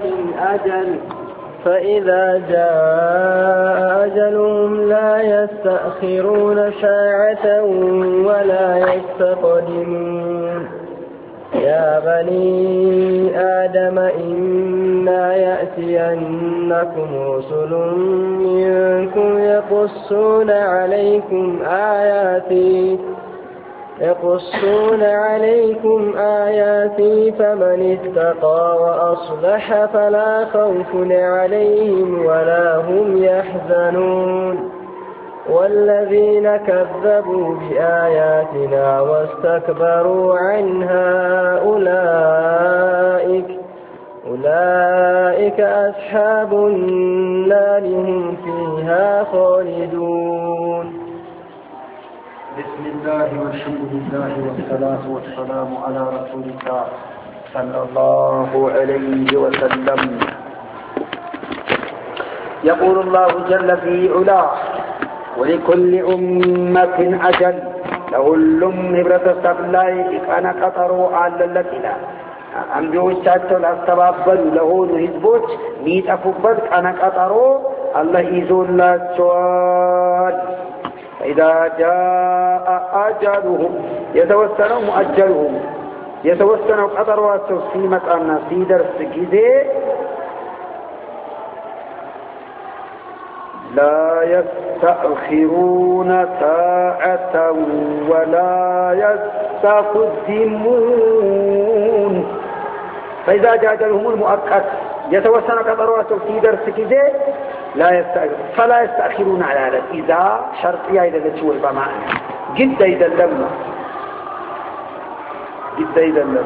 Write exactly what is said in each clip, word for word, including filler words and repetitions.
أجل فإذا جاء أجلهم لا يستأخرون ساعة ولا يستقدمون يا بني آدم إما يأتينكم رسل منكم يقصون عليكم آياتي يقصون عليكم آياتي فمن اتقى وأصلح فلا خوف عليهم ولا هم يحزنون والذين كذبوا بآياتنا واستكبروا عنها أولئك أولئك أصحاب النار هم فيها خالدون. بسم الله والحمد لله والصلاة والسلام على رسول الله صلى الله عليه وسلم. يقول الله جل في علاه ولكل أمة أجل لሁሉም ህብረተሰብ ላይ ቀነ ቀጠሮ አለለትና አንቢዎቻቸው ላስተባበሉ ለሆኑ ህዝቦች ሚጠፉበት ቀነ ቀጠሮ አላህ ይዞላቸዋል። إذا جاء أجلهم يتوسنوا مؤجلهم يتوسنوا قدروا في مكان في درس كذا لا يستأخرون ساعة ولا يستقدمون. فإذا جاء أجلهم المؤقت يتوسنوا قدروا في درس كذا لا يستأخر فلا يستأخرون على هذا. إذا شرطية إذا تشوي بمعنى جدا إذا لما جدا إذا لما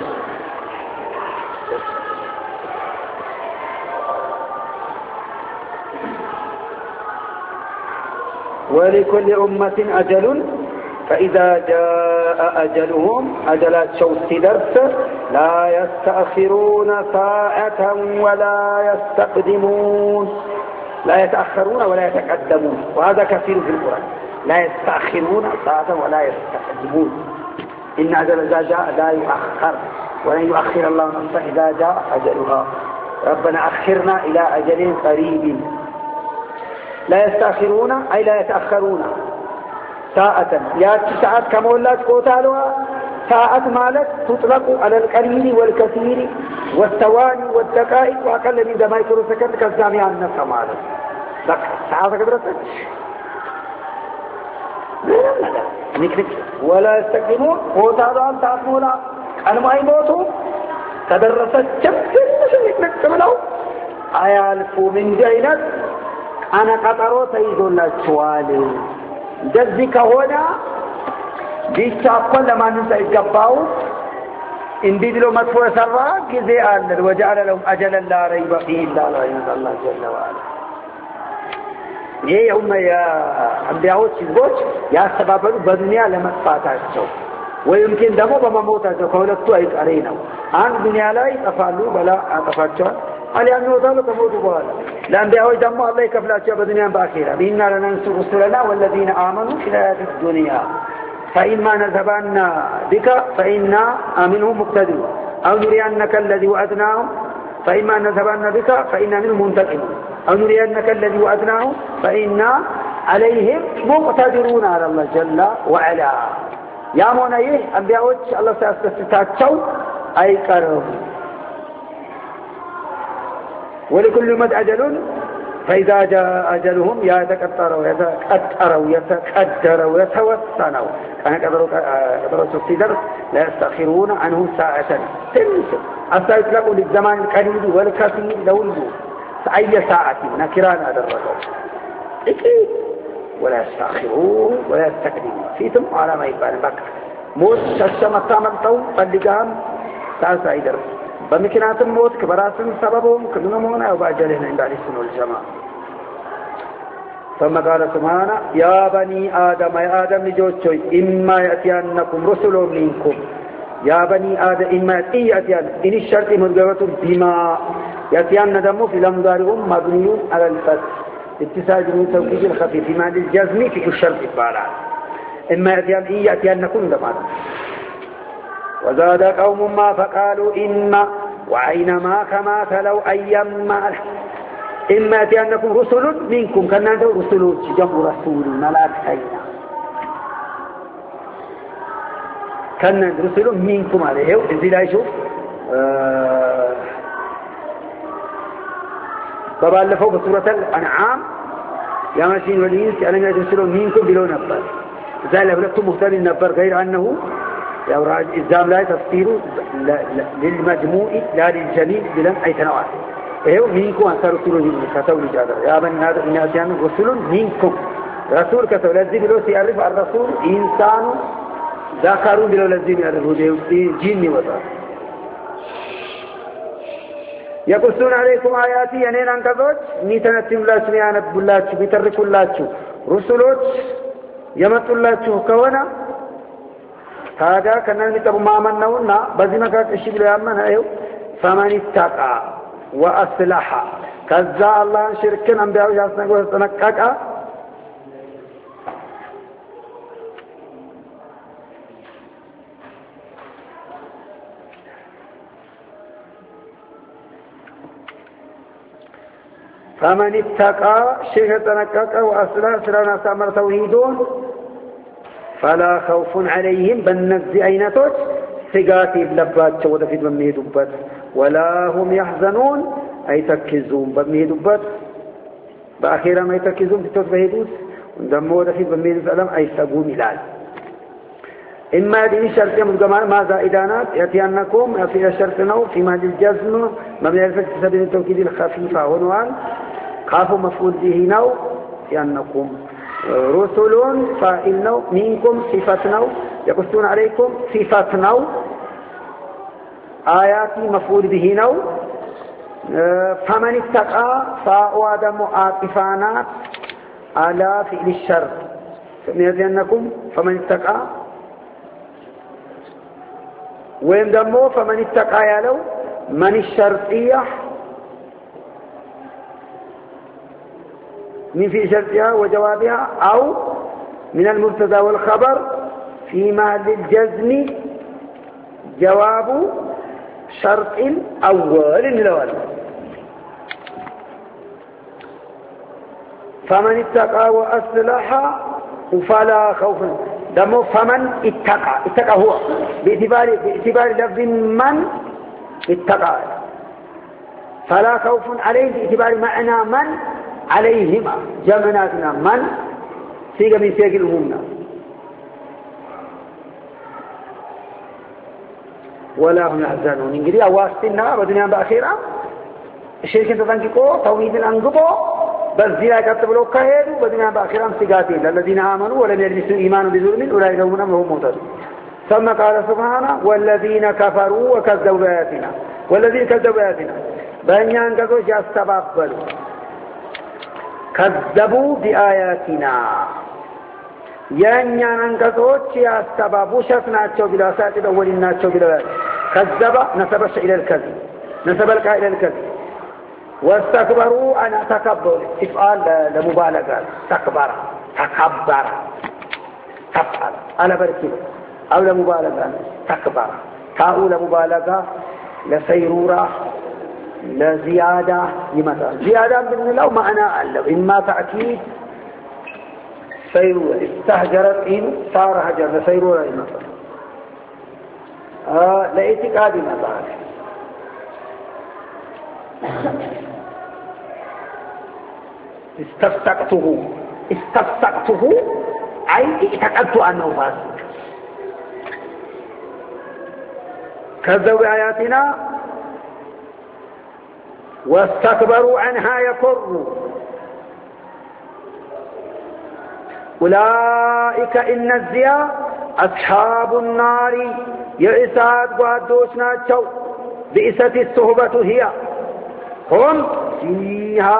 ولكل أمة أجل فإذا جاء أجلهم أجلات شوت درس لا يستأخرون ساعة ولا يستقدمون. لا يتأخرون ولا يتقدمون وهذا كثير في القرآن. لا يستأخرون ساعة ولا يستقدمون. إن أجل إذا جاء لا يؤخر ولن يؤخر الله نفسا إذا جاء أجلها. ربنا أخرنا إلى أجل قريب. لا يستأخرون أي لا يتأخرون ساعة ياتي ساعة كمولات قوتالها ساعة مالك تطلق على القليل والكثير والثواني والدقائق وأقل من ذا ما يكون سكت كالزامي عن نفسه مالك لك ساعة كبرتك نكرك ولا يستقدمون قوتالها ساعة مولا أنا ما يموتوا تدرست جبت نكرك كملو أيالفو من جينات أنا قطروا تيزون للسوال جذك هنا بيشاقون لما ننسى الجباو إن بيدلوا مدفوع سراء كذي آلر وجعل لهم أجلا لا ريب فيه إلا لا ينزل الله جل وعلا. يهي هم يا أنبياء سيزبوش يا سبابلو بدنيا لما تفاتاتشو ويمكن دمو بمموتاتشو قولتو أيك أرينو عن دنيا لا يتفعلوا بلا أتفاتشو علي أن يوضعوا تموتوا بوالا الأنبياء يدموا الله يكفلاتشو بدنيا بآخرة بإنا لننصر رسلنا والذين آمنوا في الحياة الدنيا فإما نذهبن بك فإنا منهم مقتدرون أو نرينك الذي وعدناهم فإما نذهبن بك فإنا منهم منتقمون أو نرينك الذي وعدناهم فإنا عليهم مقتدرون على الله جل وعلا. يا منيه أنبياء الله سيستفتاتشو أي كرم. ولكل مد أجل فإذا جاء أجلهم يتكتروا يتكتروا يتكدروا يتوسنوا كان قدروا سكتي درس لا يستأخرون عنه ساعة تنسوا حتى يطلقوا للزمان القليل والكثير لولو أي ساعة نكران هذا الرجل إكيد ولا يستأخرون ولا يستقدمون فيتم على ما يبان بك موت ششمة تاملتهم فاللقام ساعة درس بمكنات الموت كبراسن سببهم كدنمون أو بأجلهم عند السنة والجماعة. ثم قال سبحانه يا بني آدم يا آدم لجوتشوي إما يأتينكم رسل منكم يا بني آدم إما يأتين إن الشرط مدغوة بما يأتين دمه في الأمضارهم مبني على الفتح اتساج من توكيد الخفيف في معنى الجزم في الشرط البارع إما يأتين إن يأتينكم دمان وزاد قوم ما فقالوا إن وأينما كما تلو أيما إما أنكم رسل منكم كنا رسل جمع رسول ملاكين كنا رسل منكم عليه إذن لا يشوف أه فبالفوا بسورة الأنعام يا ماشين والإنس ألم يرسلوا منكم بلو نبر زال لكم مختار النبر غير أنه يا راج إزام لا تفسير للمجموع لا للجميع بلن أي تنوع إيه منكم أنت رسول كتب لجادة يا بني هذا الناس يعني رسول منكم رسول كتب لازم بلو سيعرف الرسول إنسان ذكروا بلو لازم يعرفوا جن وذا يقصون عليكم آياتي ينين أنكذوش ميتنتم لا سميانا بلاتش بيتركوا اللاتش رسولوش يمت اللاتش كونا هذا كان نتبو ما منونا بزي كانت الشبل يامنا ايو فمن اتقى وأصلح كذا الله شركنا انبياء جاسنا قوة تنكاك فمن اتقى شيخ تنكك وأصلح سلنا سامر توحيدون فلا خوف عليهم بالنفس أينتوش سقاتي بلبات ودفد بمهدبت ولا هم يحزنون أي تكزون بمهدبت بأخيرا ما يتكزون بتوت بهدوس ودمو ودفد بمهدبت أي سقون إلال إما دي شرط مدقمان ما زائدانات يأتيانكم في الشرط نو في مهد الجزم مبني الفتح سبيل التوكيد الخفيفة عنوان خافوا مفعول به نو يأنكم رسل فإن نو منكم صفة نو يقصون عليكم صفة نو آياتي مفعول به نو فمن اتقى فأوادم عاطفانات على فعل الشر يأتيانكم فمن اتقى وين دمو فمن اتقى يالو من الشرطية من في شرطها وجوابها أو من المبتدا والخبر في محل الجزم جواب شرط الأول الأول فمن اتقى وأصلح فلا خوف دمو فمن اتقى اتقى هو باعتبار باعتبار لفظ من اتقى فلا خوف عليه باعتبار معنى من عليهما جمعناتنا من سيغا من سيغ الهمنا ولا هم يحزنون انجري أواستنا بدنيا بأخيرا الشركة تتنككو توحيد الأنقبو بس زيلا كتبلو كهيدو بدنيا بأخيرا سيغاتين الذين آمنوا ولم يلبسوا إيمان بظلم أولئك هم أمرهم مهتدون ثم قال سبحانه والذين كفروا وكذبوا بآياتنا والذين كذبوا بآياتنا بأنيان كذو جاستبابلوا كذبوا بآياتنا يعني أنكسوت يستبابوا شفناتشو بلا ساتب أوليناتشو بلا كذب نسبش إلى الكذب نسب القائل إلى الكذب واستكبروا أنا تكبر إفعال لمبالغة تكبر تكبر تفعل أنا بركب أو لمبالغة تكبر تاء لمبالغة لسيرورة لزيادة لمثال زيادة من لو معنى ألو إما تأكيد سيرورة استهجرت إن صار هجر لسيرورة لمثال آه لإعتقاد مثال استفسقته استفسقته أي اعتقدت أنه فاسق كذبوا بآياتنا واستكبروا عنها يكروا أولئك إن الزياء أصحاب النار يئسات وعدوشنا الشو بئست الصحبة هي هم فيها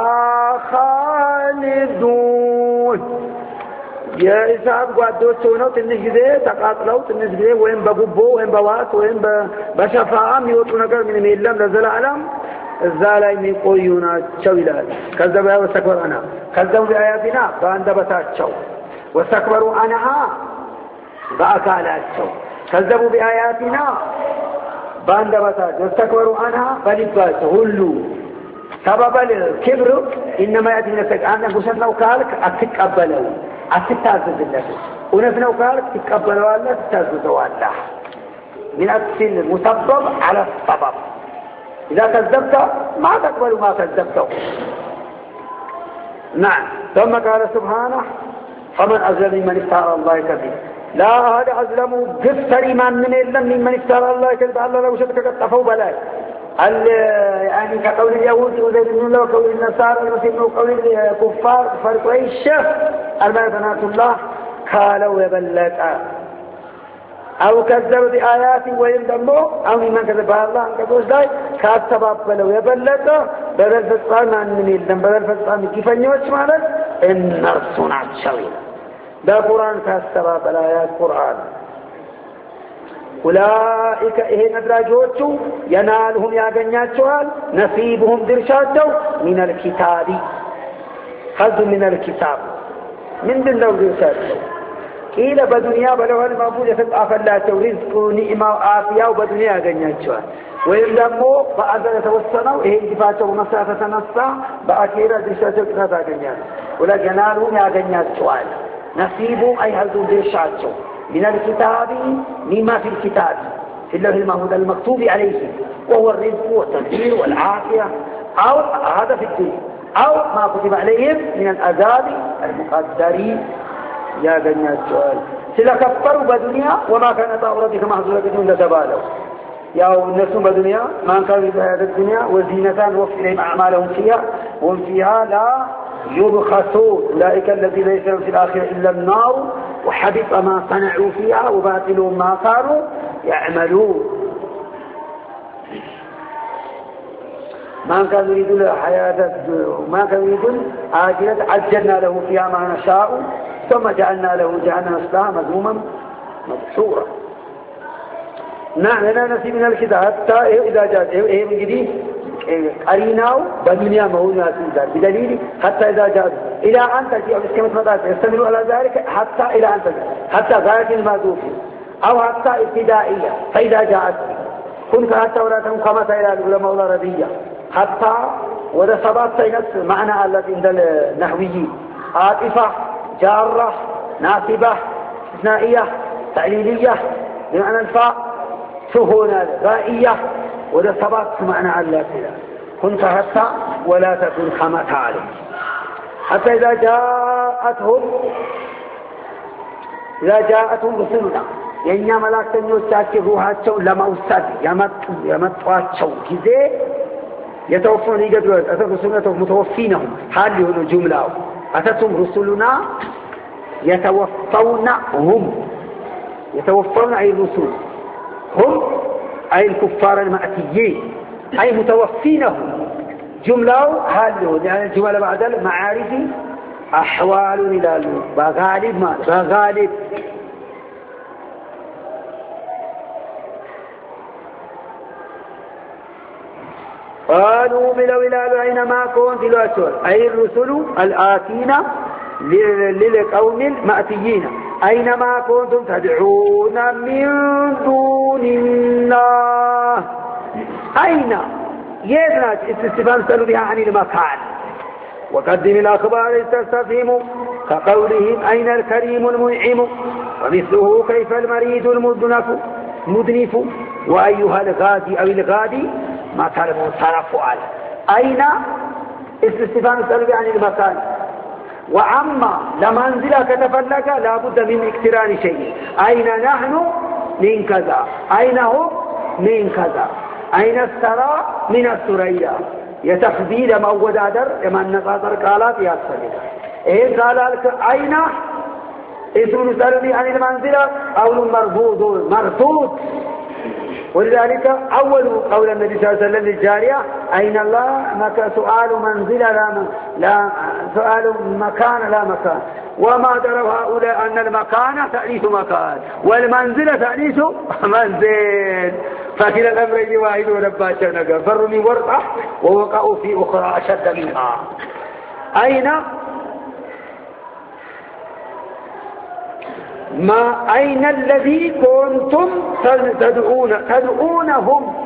خالدون يئسات وعدوشنا تنش جده تقاتلوا تنش جده وين بقبو وين بوات وين بشفاء يوتو نقر من ميلم لزل علم الزالي من قيونا شويلات كذبوا واستكبروا عنها كذبوا بآياتنا فاندبتات شو واستكبروا عنها بأكالات شو كذبوا بآياتنا باند بتاج واستكبروا عنها فلباس هلو سبب الكبر إنما يأتي من السجن أنا قصدنا وكالك أتقبله أتتعزز الله ونفنا وكالك تقبله الله تتعززه الله من أكس المسبب على السبب إذا كذبت ما تقبل ما كذبته. نعم. ثم قال سبحانه فمن أظلم ممن افترى الله كذبا لا هذا أظلم قصري من إلا ممن افترى الله كذبا الله لو شتك قطفوا بلاي يعني كقول اليهود وزيد بن الله وقول النصارى المسلمين وقول الكفار كفار قريش المعتنات الله قالوا يبلغ أو كذب بآيات ويندموا أو ممن كذب الله أنك بوزداي كاتباب بلو يبلغ بدل فسقان عن من يلدم بدل فسقان كيف نيوش مالك إن نرسونا الشويل ده قرآن كاتباب بالآيات قرآن أولئك إيه ندراجوتشو ينالهم يا جنياتشوال نصيبهم درشاتشو من الكتاب خذ من الكتاب من دلو درشاتشو إلى بدنيا بلوها المعبودة تبقى فلاتو رزق ونعمة وعافية وبدنيا جنياتشوال ويندموا بأذن توسنوا إيه انتفاته ومسافة نصا بأكيرا درشاتشو كتابا جنيات ولا ينالهم يا جنياتشوال نصيبهم أي هل درشاتشو من الكتاب مما في الكتاب في اللوح المحفوظ المكتوب عليه وهو الرزق والتدبير والعافية أو هذا في الدين أو ما كتب عليهم من العذاب المقدر يا بني السؤال سلا كفروا بدنيا وما كان طاع ربك محظورا بدون لتبالوا يا الناس بدنيا ما كانوا في هذه الدنيا وزينتان وفي إليهم أعمالهم فيها وهم فيها لا يبخسون أولئك الذين ليس لهم في الآخرة إلا النار وحبط ما صنعوا فيها وباطل ما كانوا يعملون. ما كانوا يريدون الحياة ما كانوا يريدون عاجلة عجلنا له فيها ما نشاء ثم جعلنا له جهنم يصلاها مذموما مدحورا. نعم لنا نصيب من الكتاب حتى إذا جاء إيه من جديد قريناه بدنيا مهونة بدليل حتى إذا جاء إلى أن تجي أو كما تفضلت يستمروا على ذلك حتى إلى أن تجي حتى غاية المهدوف أو حتى ابتدائية فإذا جاءت كنت حتى ولا تكون كما إلى العلماء الردية حتى وذا صبات سينس معنى التي عند النحويين عاطفة جارة ناصبة استثنائية تعليلية بمعنى الفاء سهولة غائية وذا صبات معنى التي كنت حتى ولا تكون كما تعلم حتى إذا جاءتهم إذا جاءتهم رسلنا የኛ መላእክተኞቻችን ሩሃቸው ለማውሳት ያመጡ ያመጧቸው ጊዜ የተወፈኑ ይገድሏል አተሩሱነቱ ሙተወፊነሁ ሐል ይሁኑ ጁምላው አተቱም ሩሱሉና يتوفون هم يتوفون أي الرسل هم أي الكفار المأتيين أي متوفينهم جملة حال يعني الجملة بعد المعارف أحوال إلى بغالب ما بغالب قالوا بلو إلى أينما كنت الأسود أي الرسل الآتين للقوم المأتيين أينما كنتم تدعون من دون الله أين يدرج استفهام سألوا بها عن المكان وقدم الأخبار تستفهم كقولهم أين الكريم المنعم ومثله كيف المريد المدنف مدنف وأيها الغادي أو الغادي ما تعلمون صرفوا على أين استفهام سألوا بها عن المكان وعما لمنزلة كتفلك لابد من اقتران شيء أين نحن من كذا أين هم من كذا أين السرى من السرية يتخذيل مؤود عدر يمن نقاطر قالات يأسفل إيه قال لك أين اسم سألني عن المنزلة أول مرفوض مرفوض ولذلك أول قول النبي صلى الله عليه وسلم للجارية أين الله مك سؤال منزلة لا, من لا سؤال مكان لا مكان وما دروا هؤلاء أن المكان تأنيث مكان والمنزلة تأنيث منزل فكلا الأمرين واحد ونباشا نقر فرمي ورطة ووقعوا في أخرى أشد منها أين ما أين الذي كنتم تدعون تدعونهم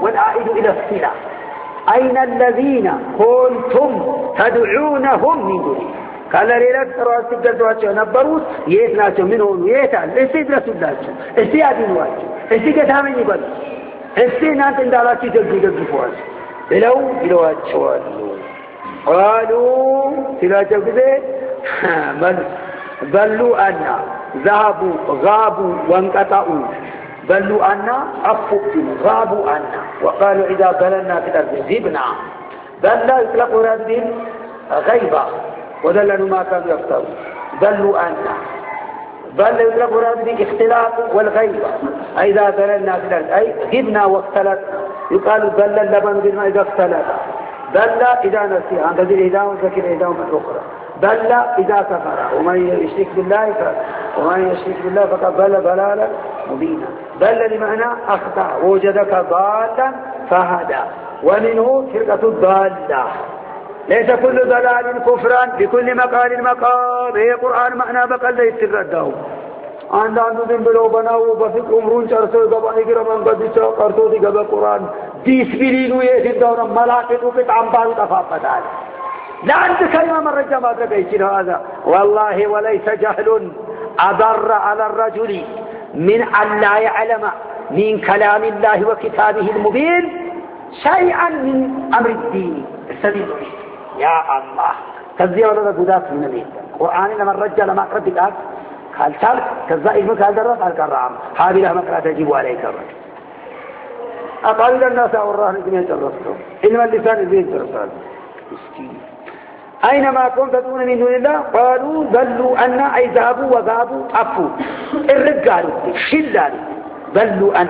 والعائد إلى الصلة. أين الذين كنتم تدعونهم من دونه؟ قال ليلة رأس تقدروا نبروت يتناجوا منهم يتعال استدرس الداجوا استيادين واجوا استيقتامين يبالوا استينات اندالاتي تلقي فواز بلو بلو أجوالوا قالوا سلاجوا كذي بل بلوا أنا ذهبوا غابوا وانقطعوا بلوا أنا أفقوا غابوا أنا وقالوا إذا بلنا في الأرض زبنا بل لا يطلقوا رادين غيبة ودللوا ما كانوا يفترون بلوا أنا بل يطلقوا رادين اختلاط والغيبة إذا بلنا في الأرض أي غبنا واختلطنا يقال بل اللبن بالماء إذا اختلط بل إذا نسي عن تدير إهداء وذكر إهداء من أخرى بل إذا كفر ومن يشرك بالله ومن يشرك بالله فقد بل بلالا مبينا بل لمعنى أخطأ وجدك ضالا فهدى ومنه فرقة الضالة ليس كل ضلال كفرا بكل مقال مقام هي قرآن معنى بقل ليس الرده عندما نذن بلو بناو بفق عمرون چرسو دبانی کرمان قدیسا قرطو دی قبل قرآن دیس بلینو یہ دورا ملاقتو کت عمبال تفاقتال لا أنت كلمة من رجل ما تبيتين هذا والله وليس جهل أضر على الرجل من أن لا يعلم من كلام الله وكتابه المبين شيئا من أمر الدين السبيل يا الله كذي ولا قداس من الدين القرآن لما الرجل لما قرأت الآن قال شال كذا إلمك هذا الرب قال كرام هذه لما قرأت تجيب عليك الرجل أقل الناس أوراهن كمية الرسول إنما اللسان البيت الرسول مسكين أينما كنت تدعون من دون الله قالوا ضلوا أن أي ذهبوا وذهبوا عفوا الرجال شلال ضلوا أن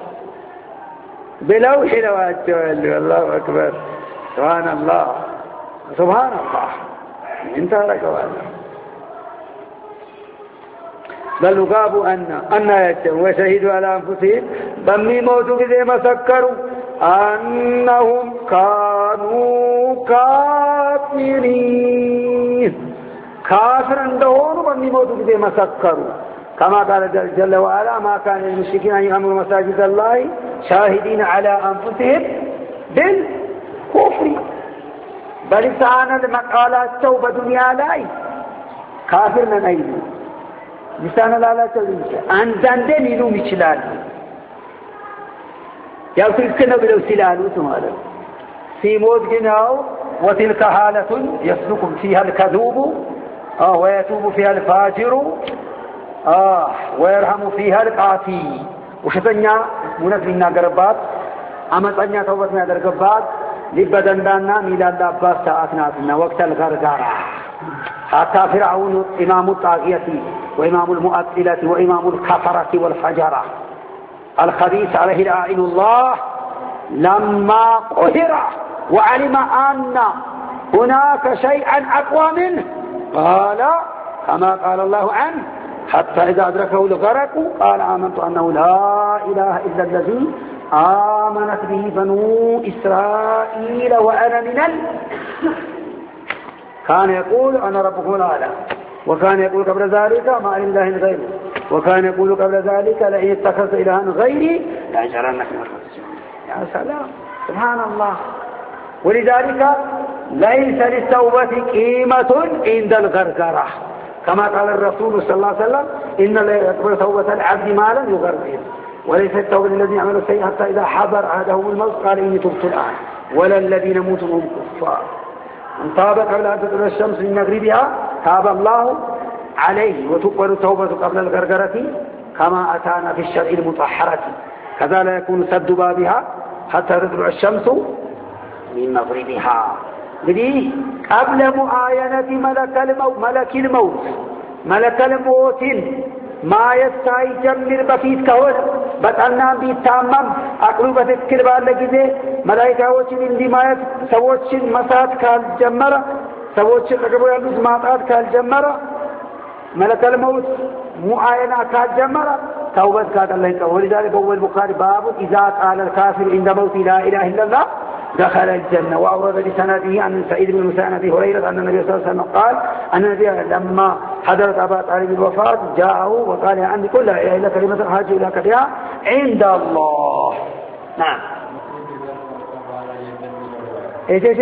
بلوح لوات الله أكبر سبحان الله سبحان الله انتهى لك هذا بل غابوا أن أن يتم وشهدوا على أنفسهم بمي موتوا بذي ما سكروا أنهم كانوا كافرين كافر عندهم بمي موتوا بذي ما سكروا كما قال جل وعلا ما كان المشركين أن يأمروا مساجد الله شاهدين على أنفسهم بالكفر بل تعالى المقالات توبة دنيا لاي كافر من أيضا لسان لا لا تلوث عندن دليلو ميشلال يا تلك بلو سلالو تمالا في موت جناو وتلك حالة يسلك فيها الكذوب آه ويتوب فيها الفاجر آه ويرحم فيها القاسي وشتنيا منزلنا قربات أمتنيا توبتنا قربات لبدن دانا ميلاد أباس ساعتنا وقت الغرغرة حتى فرعون إمام الطاغية وإمام المؤثلة وإمام الكفرة والفجرة الخبيث عليه لعائن الله لما قهر وعلم أن هناك شيئا أقوى منه قال كما قال الله عنه حتى إذا أدركه الغرق قال آمنت أنه لا إله إلا الذي آمنت به بنو إسرائيل وأنا من ال كان يقول أنا ربكم الأعلى وكان يقول قبل ذلك ما علم الله غيره وكان يقول قبل ذلك لئن اتخذت إلها غيري لأجرنك من الرجل يا سلام سبحان الله ولذلك ليس للتوبة قيمة عند الغرغرة كما قال الرسول صلى الله عليه وسلم إن لا يقبل توبة العبد ما لم يغرغر وليس التوبة الذي يعمل السيء حتى إذا حضر عهدهم الموت قال إني تبت الآن ولا الذين يموتون هم كفار من تاب قبل أن تطلع الشمس من مغربها تاب الله عليه وتقبل التوبة قبل الغرغرة كما أتانا في الشرع المطهرة كذا لا يكون سد بابها حتى تطلع الشمس من مغربها بدي قبل معاينة ملك الموت ملك الموت ملك الموت ما يستعي جمر بفيت كهول بطلنا بيتامم أقلو بتذكر بالله ملائكة وشين اللي ما يت سوتشين مسات كالجمرة سوتشين تقبل يلوز ماتات كالجمرة ملك الموت معاينة كالجمرة توبة كات الله ولذلك هو البخاري باب إذا قال الكافر عند موت لا إله إلا الله دخل الجنة وأورد بسنده عن سعيد بن مسيب أبي هريرة أن النبي صلى الله عليه وسلم قال أن النبي لما حضرت أبا طالب الوفاة جاءه وقال يا عمي قل لا إله إلا كلمة الحاج إلى كبيرة عند الله. نعم ايش ايش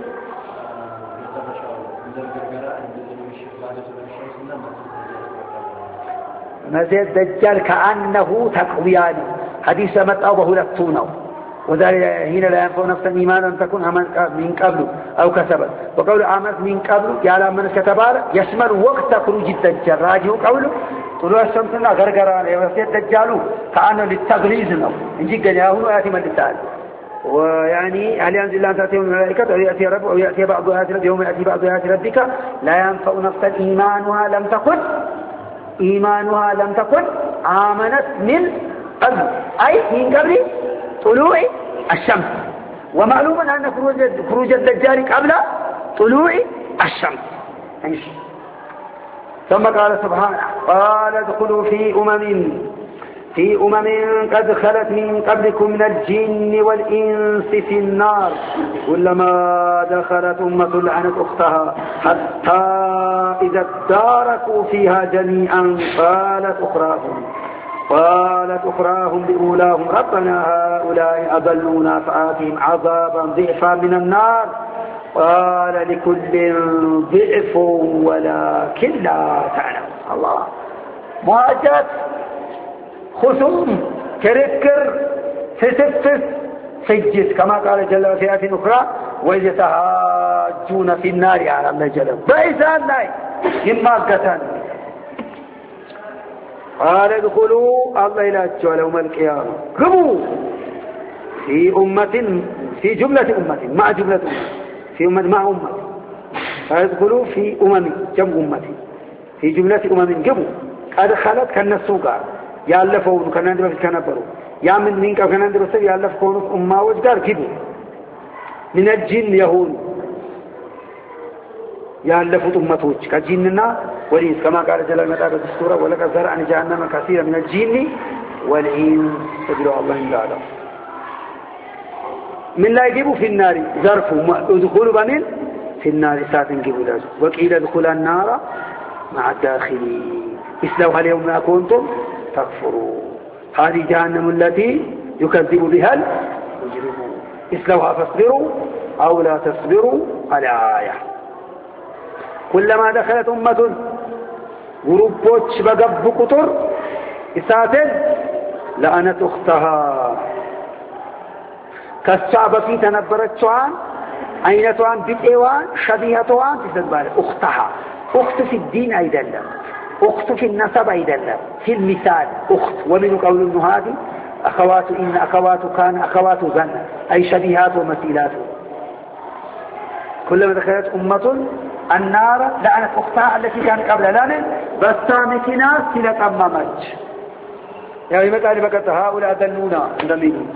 مسيح الدجال كأنه تقويان حديث متأوه لفتونه وذلك هنا لا ينفع نفسا إيمانا تكون من قبل أو كسبت وقول آمنت من قبل يعلم من كتبال يشمل وقت خروج الدجال راجعه قوله طلوع الشمسنا غرغران يوسيد الدجال كأنه للتغليظ نو نجي قناه آياتي من التالي ويعني هل ينزل الله أن تأتيه الملائكة أو يأتي رب أو يأتي بعض آيات ربك يوم يأتي بعض آيات ربك لا ينفع نفسا إيمانها لم تكن إيمانها لم تكن آمنت من قبل أي من قبل طلوع الشمس ومعلوم أن خروج الدجال قبل طلوع الشمس يعني. ثم قال سبحانه قال ادخلوا في أمم في أمم قد خلت من قبلكم من الجن والإنس في النار كلما دخلت أمة لعنت أختها حتى إذا اداركوا فيها جميعا قالت أخراهم قالت أخراهم لأولاهم ربنا هؤلاء أضلونا فآتهم عذابا ضعفا من النار قال لكل ضعف ولكن لا تعلم. الله مواجهة خصوم كركر فسفس سجد كما قال جل في آية أخرى وإذ يتحاجون في النار على الله جل بإذن لا إما قتل. قال ادخلوا الله إلى يوم القيامة قبوا في أمة في جملة أمة مع جملة أمة في أمة مع أمة فادخلوا في أمم جمع أمة في جملة أمم قبوا قد خلت كالنسوقا يالفون كان عندما في كنبرو يا من منك كان عندما في يالفون أمة وجدار كبوا من الجن يهون يالفوا أمتوج كجننا والإنس كما قال جل وعلا في السورة ولقد ذرأنا جهنم كثيرا من الجن والإنس تدعو الله إلا له من لا يجيبوا في النار ظرفوا ادخلوا بمن في النار ساعة يجيبوا له وقيل ادخلوا النار مع الداخلين اسلوها اليوم ما كنتم تكفروا هذه جهنم التي يكذب بها المجرمون اسلوها فاصبروا أو لا تصبروا على آية. كلما دخلت أمة غروبوش بقب قطر إساتل لأنت أختها كالشعب في تنبرت شوان عينتوان بدئوان شبيهتوان تسدبال أختها أخت في الدين أيضا أخت في النسب أيضا في المثال أخت ومن قول النهادي أخوات إن أخوات كان أخوات ذن أي شبيهات ومثيلات. كلما دخلت أمة النار لعنت أختها التي كانت قبل لعنة بسامكنا سلة أمامج يعني متى بقت هؤلاء دلونا دمين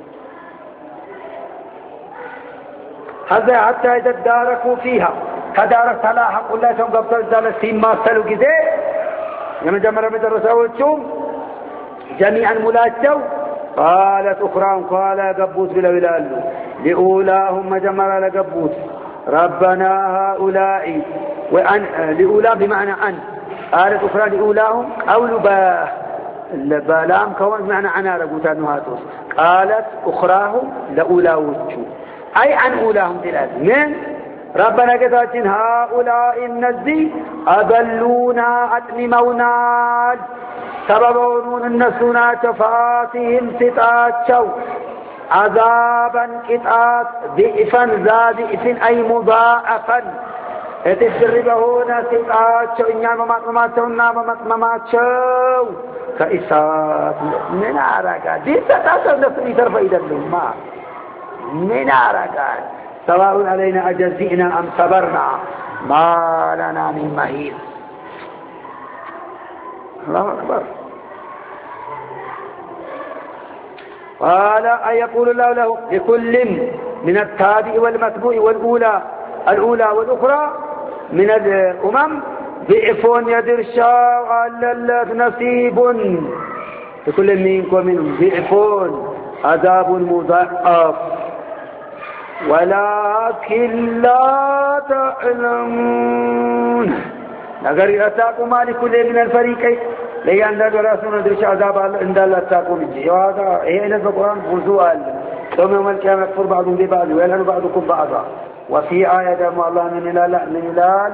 هذا حتى إذا داركوا فيها كدار صلاح قل الله سوف قبل ذلك سيما سلوا كذا يوم جمع رمضان رسولتهم جميعا ملاجوا قالت أخراهم قال قبوت بلا ولال لأولاهم جمع لقبوت ربنا هؤلاء وأن لأولا بمعنى أن قالت أخرى لأولاهم قولوا با بلام كون بمعنى أنا ربوتان هاتوس قالت أخراهم لأولاوتشو أي عن أولاهم ثلاث من ربنا قتاتين هؤلاء النزي أضلونا أتممونا سببون النسونا تفاتهم ستاتشو عذابا قطعات ضعفا ذا ضعف أي مضاعفا اتدربهون ستاتشو إنيان مماتماتونا مماتماتشو كإسات من عرقا دي ستاتشو نسوني ترفع إذا اللهم من عرقا سواء علينا أجزئنا أم صبرنا ما لنا من مهيد. الله أكبر. قال أيقول الله له لكل من التابع والمتبوع والأولى الأولى والأخرى من الأمم ضعف يدرشا على نصيب لكل منكم منهم ضعف عذاب مضاعف ولكن لا تعلمون. أجر أتاكم لكل من الفريقين لأن ذلك رسول درش عذاب عند الله أتاكم الجي. وهذا هي إلى القرآن بزوال ثم يوم القيامة يكفر بعضهم ببعض ويلعن بعضكم بعضا. وفي آية دام الله من هلال من هلال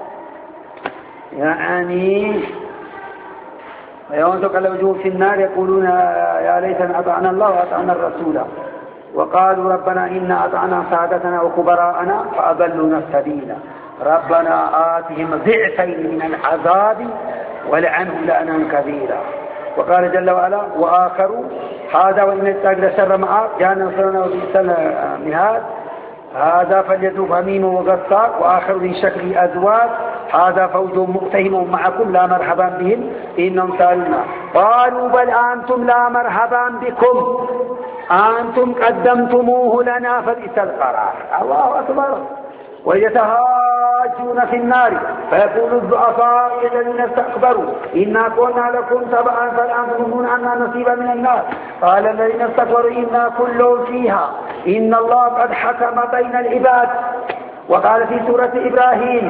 يعني يوم تقلب وجوههم في النار يقولون يا ليتنا أطعنا الله وأطعنا الرسول وقالوا ربنا إنا أطعنا سادتنا وكبراءنا فأضلونا السبيل ربنا آتهم ضعفين من العذاب ولعنهم لعنا كبيرا. وقال جل وعلا وآخر هذا وإن التاجر شر معه جهنم صلنا وبئس المهاد هذا فليذوق حميم وغساق وآخر من شكل أزواج هذا فوج مقتحم معكم لا مرحبا بهم إنهم سالونا قالوا بل أنتم لا مرحبا بكم أنتم قدمتموه لنا فبئس القرار. الله أكبر. ويتهاجون في النار فيقول الضعفاء الذين استكبروا إنا كنا لكم تبعا فالآن تظنون عنا نصيبا من النار قال الذين استكبروا إنا كل فيها إن الله قد حكم بين العباد. وقال في سورة إبراهيم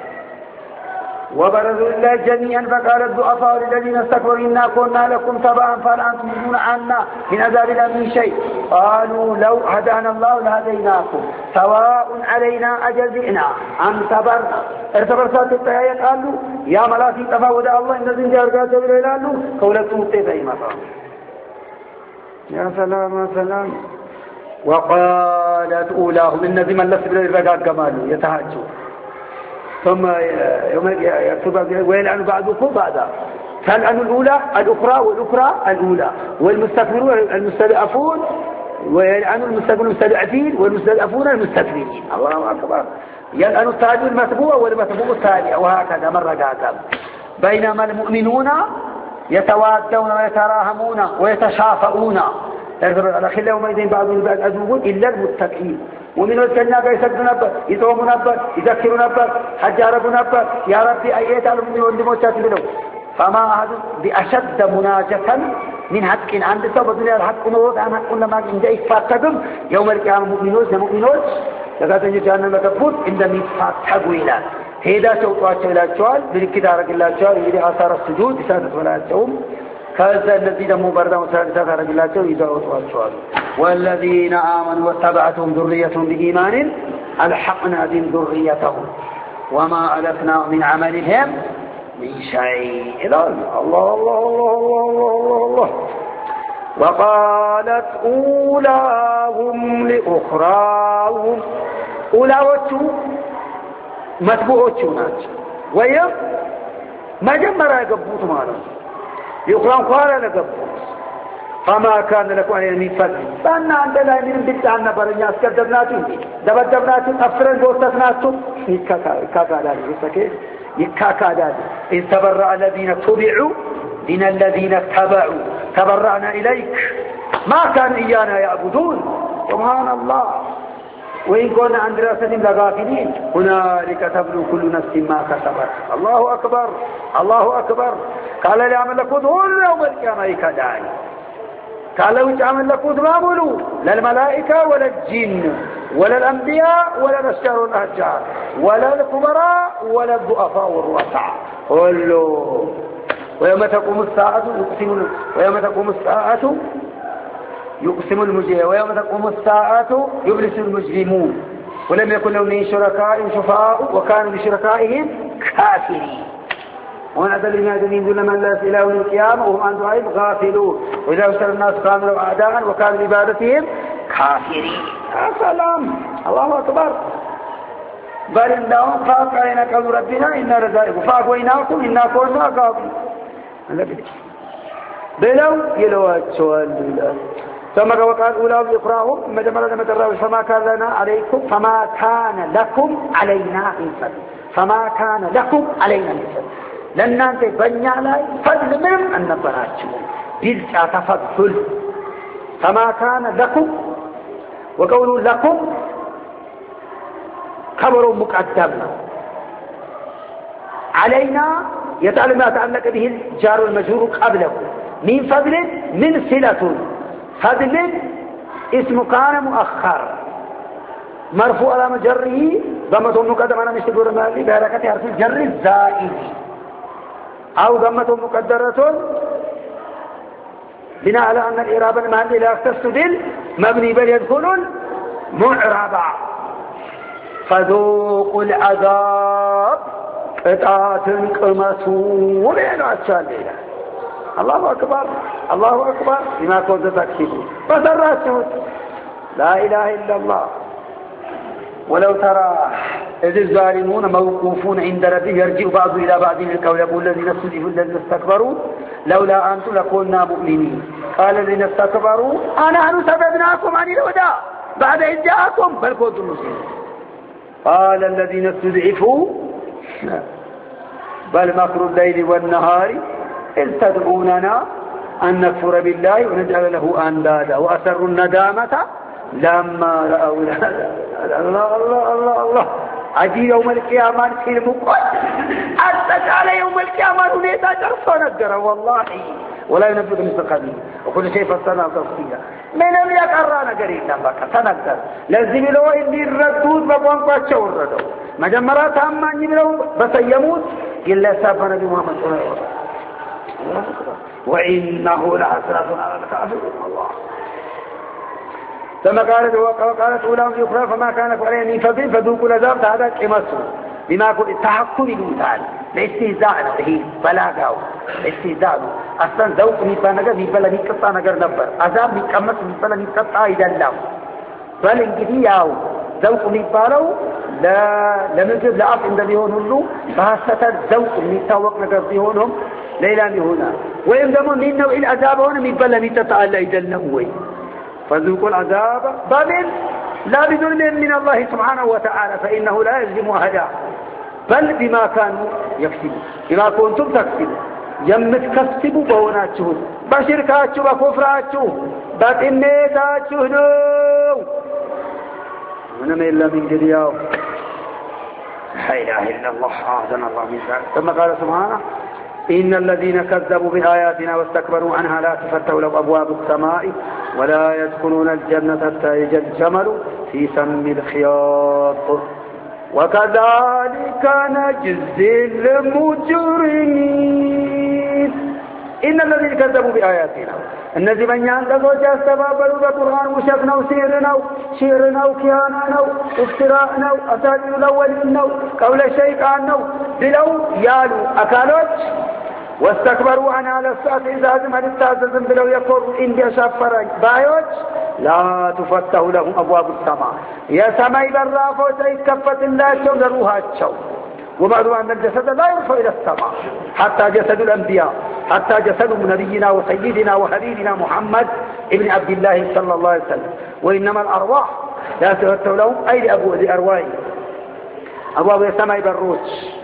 وبرزوا لله جميعا فقال الضعفاء للذين استكبروا إنا كنا لكم تبعا فالآن تظنون عنا من عذاب الله من شيء قالوا لو هدانا الله لهديناكم سواء علينا أجزئنا أم صبرنا. ارتبرت التهاية قالوا يا ملاسي تفاوض الله إن ذنجا أرقات جبريل قالوا قولتهم تفاي مطار يا سلام يا سلام. وقالت أولاهم إن ذي من لسبر الرقات كمالوا يتهاجوا ثم يوم يكتب ويلعن بعضكم بعضا فالعن الأولى الأخرى والأخرى الأولى والمستكبرون المستضعفون ويلعن المستكبرون المستضعفين والمستضعفون المستكبرين. الله أكبر. يلعن التاج المتبوع والمتبوع التالي وهكذا مرة قاعدة. بينما المؤمنون يتوادون ويتراهمون ويتشافؤون الأخير يومئذ بعضهم بعض عدو إلا المتقين. ومن الجنة يسجد نبر يصوم نبر يذكر نبر حجارب نبر يا ربي أيات على من والدموشات منه فما أحد بأشد مناجة من حق عند سبب الدنيا الحق نورد عن حق لما عند إفاتكم يوم القيامة مؤمنون مؤمنون لقد جاءنا مكفوت عندما يفاتحوا إلى هذا سوطات إلى الجوال بالكدارة إلى الجوال إلى آثار السجود بسادة ولا الجوم كذا الذي دموا بردا وسادة رجل الجوال إذا أطوى الجوال. والذين آمنوا واتبعتهم ذريتهم بإيمان ألحقنا بهم ذريتهم وما ألفنا من عملهم من شيء. الله الله الله الله الله الله. وقالت أولاهم لأخراهم أولاوتو متبوعوتو ناس ويم ما جمرا يقبوت مالا يقرأون قال لقبوت فما كان لكم علينا من فضل فأنا عندنا من بدعنا برنيا اسكدبناتو دبدبناتو أفرن قوستناتو يكاكا دادي يسكي يكاكا دادي إن تبرأ الذين تبعوا من الذين تبعوا تبرأنا إليك ما كان إيانا يعبدون سبحان الله. وإن كنا عن دراستهم لغافلين هنالك تبلو كل نفس ما كسبت. الله أكبر الله أكبر. قال لي عمل لكم دول يوم القيامة كداعي قال لو تعمل لكم ما بلو لا الملائكة ولا الجن ولا الأنبياء ولا الأشجار والأحجار ولا الكبراء ولا الضعفاء والرؤساء كله. ويوم تقوم الساعة يقسم ويوم تقوم الساعة يقسم المجرمون ويوم تقوم الساعة يبلس المجرمون ولم يكن لهم من شركاء شفعاء وكانوا بشركائهم كافرين. ونادى الذين دون من لا إله إلا القيامة وهم عن دعائهم غافلون وإذا أشر الناس كانوا لهم أعداء وكانوا بعبادتهم كافرين. يا سلام. الله أكبر. بل إنهم فاق علينا قول ربنا إنا رزائكم فاقويناكم إنا كنا غافلين. بلو يلوات سؤال بالله. ثم وقال أولاهم يقرأهم ثم جمال لما تراه فما كان لنا عليكم فما كان لكم علينا من فضل فما كان لكم علينا من فضل لأن أنت بني علي فضل من أن نبراتكم بلسة تفضل فما كان لكم وقولوا لكم خبر مقدم علينا يتعلم ما تعلق به الجار المجرور قبله من فضل من صلة فضل اسم كان مؤخر مرفوع على مجره ضمته مقدم على مشتبه المالي بحركة حرف الجر الزائد أو ضمته مقدرة بناء على أن الإعراب المالي لا يختص مبني بل يدخلون معربا فذوقوا العذاب قطعة قمسوا بينوا أتشالينا الله أكبر الله أكبر بما كنت تكسبوا فسراتوا لا إله إلا الله. ولو ترى إذ الظالمون موقوفون عند ربهم يرجع بعض إلى بعض القول يقول الذين استضعفوا الذين استكبروا لولا أنتم لكنا مؤمنين قال الذين استكبروا أنحن صددناكم عن الهدى بعد إذ جاءكم بل كنتم مسلمين قال الذين استضعفوا بل مكر الليل والنهار إذ تدعوننا أن نكفر بالله ونجعل له أندادا وأسروا الندامة لما رأوا الله الله الله الله عجيب يوم القيامة في المقل أتت على يوم القيامة ونيتا جرسوا نقرأ والله ولا ينبذ مستقبل وكل شيء فصلنا وتفصيلا من لم يقرأنا قريبا بك سنقدر لازم له إني الردود بقوانقوا الشوردوا مجمرات أماني بلو بس يموت إلا سافر نبي محمد صلى الله عليه وسلم وإنه لحسرة على الكافرين الله. ثم قالت وقالت أولاهم الأخرى فما كان عليهم من فضل فذوقوا العذاب هذا كمسوا بما كنت تحكم الوتال لاستهزاء به بلاغاو استهزاء أصلا ذوق ميبال نجر ميبال ميقطع نجر نبر عذاب ميقمس ميبال ميقطع يدلم بل انجدي ياو ذوق ميبالو لا لمجد لأف عند بيهون هلو فهسة ذوق ميتاوق نجر بيهونهم ليلا هنا ويمدمون من نوع العذاب هنا ميبال ميقطع لا يدلم وي فذوقوا العذاب بل لا بظلم من الله سبحانه وتعالى فإنه لا يظلم أحدا بل بما كانوا يكسبون بما كنتم تكسبون يمتكسبوا بوناتهم بشركاتهم بكفراتهم باتنيتاتهم ونما إلا من جدياو لا إله إلا الله أعزنا الله من ذلك. ثم قال سبحانه إن الذين كذبوا بآياتنا واستكبروا عنها لا تفتح لهم أبواب السماء ولا يدخلون الجنة حتى يلج الجمل في سم الخياط وكذلك نجزي المجرمين. إن الذين كذبوا بآياتنا الذي من ينتظر جاستبابلوا بقرآن وشفنا وسيرنا شيرنا وكيانا وافتراءنا أساطير الأولين قول الشيطان بلو يالو أكالوش واستكبروا عن على الساعة إذا هزم هل التعززم بلو يقول إندي أشافر بايوش لا تفتح لهم أبواب السماء يا سماء بالرافو سيكفت الله شو ذروها الشو ومعلوم أن الجسد لا يرفع إلى السماء حتى جسد الأنبياء حتى جسد نبينا وسيدنا وحبيبنا محمد ابن عبد الله صلى الله عليه وسلم وإنما الأرواح لا تفتح لهم أي لأبو ذي أرواحي أبواب السماء بالروج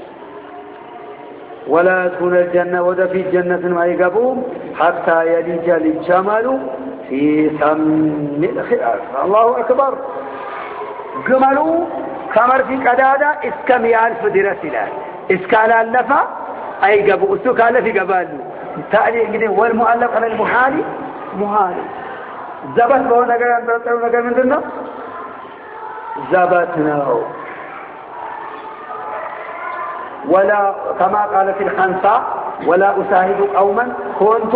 ولا يدخل الجنة وذا في الجنة ما يقبون حتى يلج الجمل في سم الخياط. الله أكبر. جملوا كمر في قدادة اسكميال فدرس الله اسكال اللفة أي قبو اسكال في قباله تألي والمؤلف على المحالي محالي زبط بهو نقر أنتو نقر من دونه زبطناه ولا كما قال في الخنساء ولا أساهد قوما كنت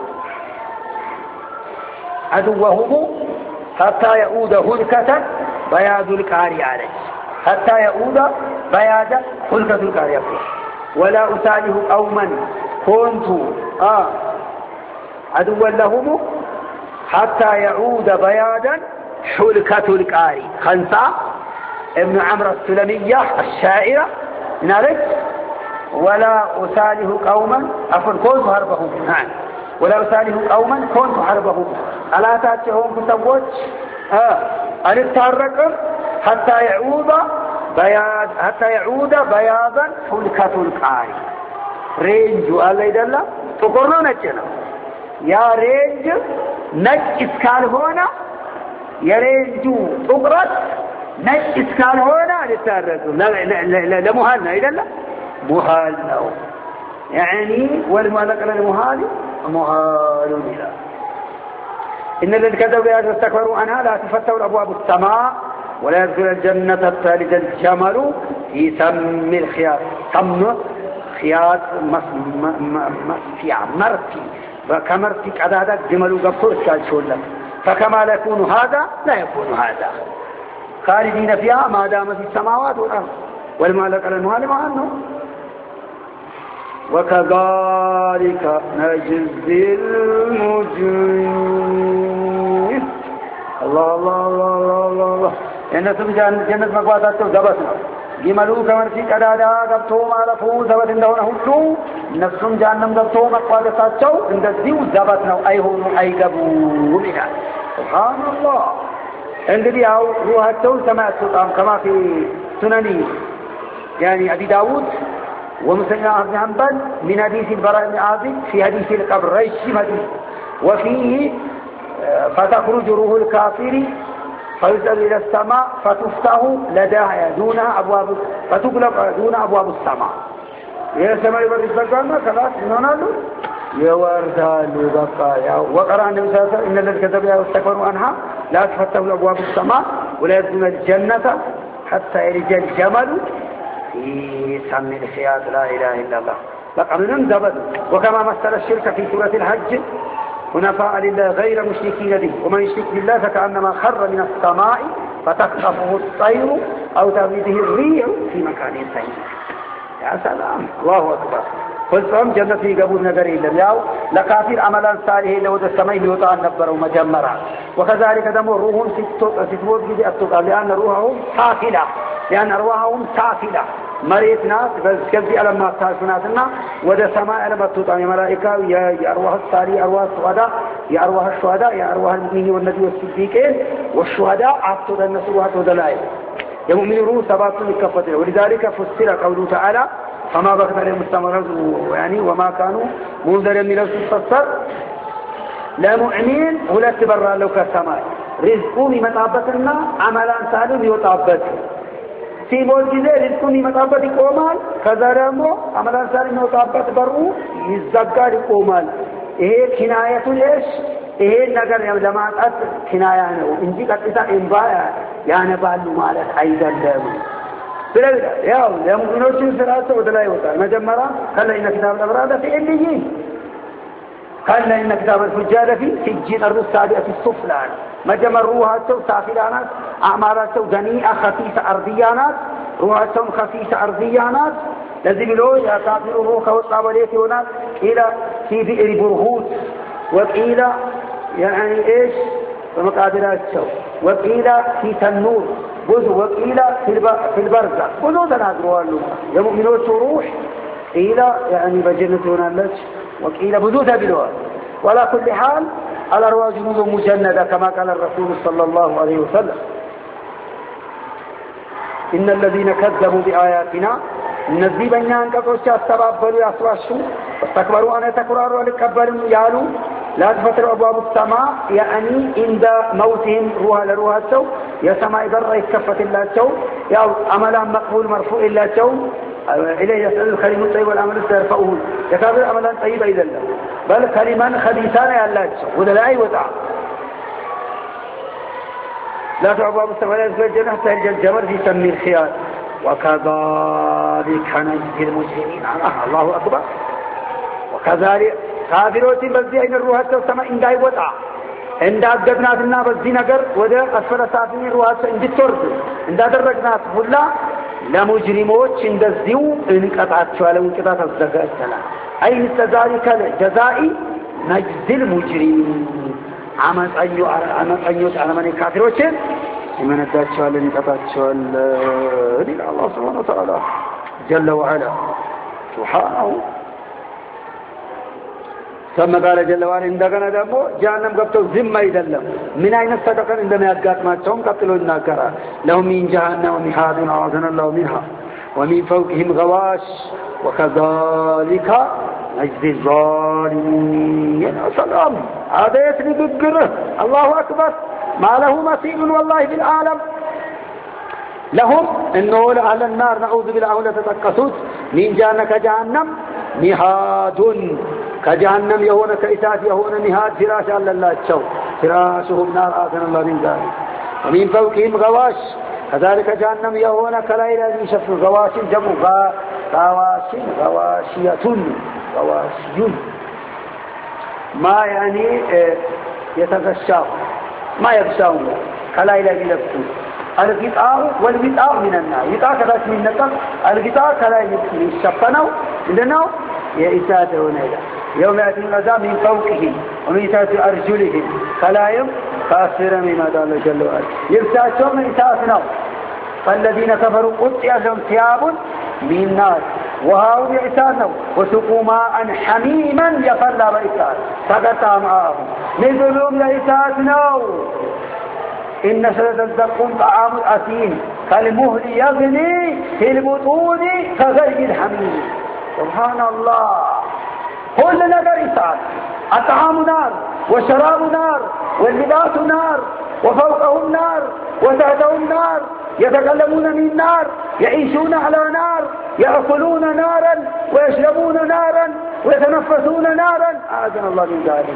عدوهم حتى يعود هلكة بياض الكاري عليه حتى يعود بياض هلكة الكاري ولا أساهد قوما كنت آه عدوا لهم حتى يعود بياضا حلكة الكاري. خنساء ابن عمرو السلمية الشاعرة نالك ولا أساله قوما أفن كنت حربهم نعم ولا أساله قوما كنت حربهم ألا تأتيهم بسوج آه أن التحرك حتى يعود بياض حتى يعود بياضا حلكة الكاري رينج الله يدل تقولنا نجنا يا رينج نج إسكال هنا يا رينج تقرأ نج إسكال هنا للتحرك لا لا لا لا مهالنا يدل مهالنا يعني والمعلق للمهال مهال بلا. إن الذين كذبوا بآياتنا واستكبروا عنها لا تفتح أبواب السماء ولا يدخل الجنة حتى يلج الجمل في سم الخياط. سم خياط مسفيع مرتي كمرتي قدادة جملوا قبطر كالشولة فكما لا يكون هذا لا يكون هذا خالدين فيها ما دام في السماوات والأرض والمعلق على المهال مع أنه وكذلك نجزي المجرمين. الله الله الله الله الله الله እነሱም ጀነት መግባታቸው ዘበት ነው። ጊመሉ ከመርሲ ቀዳዳ ገብቶ ማለፉ ዘበት እንደሆነ ሁሉ እነሱም ጀሃነም ገብቶ መቋደሳቸው እንደዚሁ ዘበት ነው። አይሆኑ አይገቡም ይላል። ሱብሃንአላህ። እንግዲህ ያው ሩሃቸው ሰማይ አትወጣም كما في سنن يعني أبي داود ومسلم بن حنبل من حديث البراء بن عازب في حديث القبر ريش وفيه فتخرج روح الكافر فيسأل إلى السماء فتفتح لداها دون أبواب فتغلق دون أبواب السماء. يا سماء يبرد بقالنا خلاص نونالو يوردالو بقى يا وقرأ النبي صلى الله عليه وسلم إن الذين كذبوا واستكبروا عنها لا تفتح أبواب السماء ولا يدخلون الجنة حتى يلج الجمل في سم الخياط. لا إله إلا الله. لقد ننزبت. وكما مثل الشرك في سورة الحج حنفاء لله غير مشركين به ومن يشرك بالله فكأنما خر من السماء فتخطفه الطير أو تهوي به الريح في مكان سيء. يا سلام الله أكبر. فالصوم جنة في قبول نظر إلا ياو لكافر عملا صالح لو ذا السماء يوطع النبر ومجمرا. وكذلك دم روحهم ستوت جدي أتوقع لأن روحهم سافلة لأن أرواحهم سافلة مريت ناس بس كذي على ما تاسوناتنا وده سماء على ما تطعم ملائكة يا أرواح الصالح أرواح الشهداء يا أرواح الشهداء يا أرواح المؤمنين والنبي والصديقين والشهداء عطوا الناس روحات ودلائل يا مؤمن روح سبات الكفتة. ولذلك فسر قوله تعالى فما بقت عليهم الثمرات يعني وما كانوا منذرين من الفسر لا مؤمن ولا تبرر لو كالسماء رزقهم يمطابتنا عملا صالح يطابت ሲሞት ጊዜ ሪዝቁን ይመጣበት ይቆማል። ከዛ ደግሞ አመላን ሳሪ የሚወጣበት በሩ ይዘጋል ይቆማል። ይሄ ኪናየቱ ለሽ ይሄ ነገር ለማጣት ኪናያ ነው እንጂ ቀጥታ እንባ ያነባሉ ማለት አይደለም። ስለዚህ ያው ለሙእሚኖች ስራቸው ወደ ላይ ይወጣል። መጀመሪያ ከለይነ ኪታብ ለብራዳ ፍዕልይ ከለይነ ኪታብ الفجار في سجين الرسالة السفلى مجمع روحاتهم سافلانات أعمالاتهم جنيئة خفيفة أرضيانات روحاتهم خفيفة أرضيانات لازم له يا كافر روح والطابلية هناك إلى في بئر برهوت وإلى يعني إيش ومقادراتهم وإلى في تنور بذ وإلى في البرزة بذو تنادروا له يا مؤمنون روح إلى يعني بجنة هناك وإلى بذو تبلوها. ولا كل حال الأرواح جنود مجندة كما قال الرسول صلى الله عليه وسلم إن الذين كذبوا بآياتنا النزي بنيان كتوش استبابلوا يسواشوا واستكبروا أن يتكرروا ولكبروا يالوا لا تفتر أبواب السماء يعني عند موتهم روح لروح السو يا سماء ذرة يتكفت الله السو يا عملا مقبول مرفوع الله السو إليه يسأل الكلم الطيب والعمل السيرفعه يكابر عملا طيبا إذا الله بل كلمان خبيثان يا الله ولا لا يوضع لا تعبوا بالسماء لا يزفر الجنة تهرج الجمر في سم الخيار وكذلك نجزي المجرمين الله أكبر. وكذلك كافروت بزي أين الروحات السماء إن داي وضع إن دا أبدبناتنا بزي نقر وده أسفل سافين الروحات إن دي ترد إن دا درقنات فلا لمجرموت إن دزيو إن قطعت شوالا وانقطعت الزقاء السلام أي مثل ذلك الجزائي نجزي المجرمين عمل أيو عمل أيو على من الكافروت من الدات شوالا انقطعت شوالا لله الله سبحانه وتعالى جل وعلا سبحانه. ثم قال جل وعلا عندنا دمو جهنم قبطوا ذمة يدلم من أين الصدقة عندما يقات ما تشوم قبطلوا الناكرة لهم من جهنم ومحاد عاذنا الله منها ومن فوقهم غواش وكذلك نجزي الظالمين. سلام هذا يسري بالقره الله أكبر ما له مثيل والله في العالم لهم إنه على النار نعوذ بالله لا تتقصد من جانك جهنم مهاد كجهنم يهون كإسات يهون مهاد فراش على الله الشو فراشهم نار آثنا الله من ذلك ومن فوقهم غواش كذلك جهنم يهون كليل ذي شف غواش جمع غواش غواشية غواشي ما يعني يتغشاه ما يغشاهم كلا إلى يلبسون الغطاء والغطاء من النار غطاء كذا من النار الغطاء كلا يشفنوا لأنه يئسات هنا يوم يأتي العذاب من فوقهم ومن تحت أرجلهم كلاهم كافر من الله جل وعلا يبتعشون من إساسنا فالذين كفروا قطع لهم ثياب من نار وهاو بإساسنا وسقوا ماء حميما يفلى بإساس فقطع معهم نزلهم لإساسنا إن شجرة الزقوم طعام الأثيم كالمهل يغلي في البطون كغلي الحميم سبحان الله كل نظر إساس الطعام نار والشراب نار واللباس نار وفوقهم نار وتحتهم نار يتكلمون من نار يعيشون على نار يأكلون نارا ويشربون نارا ويتنفسون نارا أعاذنا الله من ذلك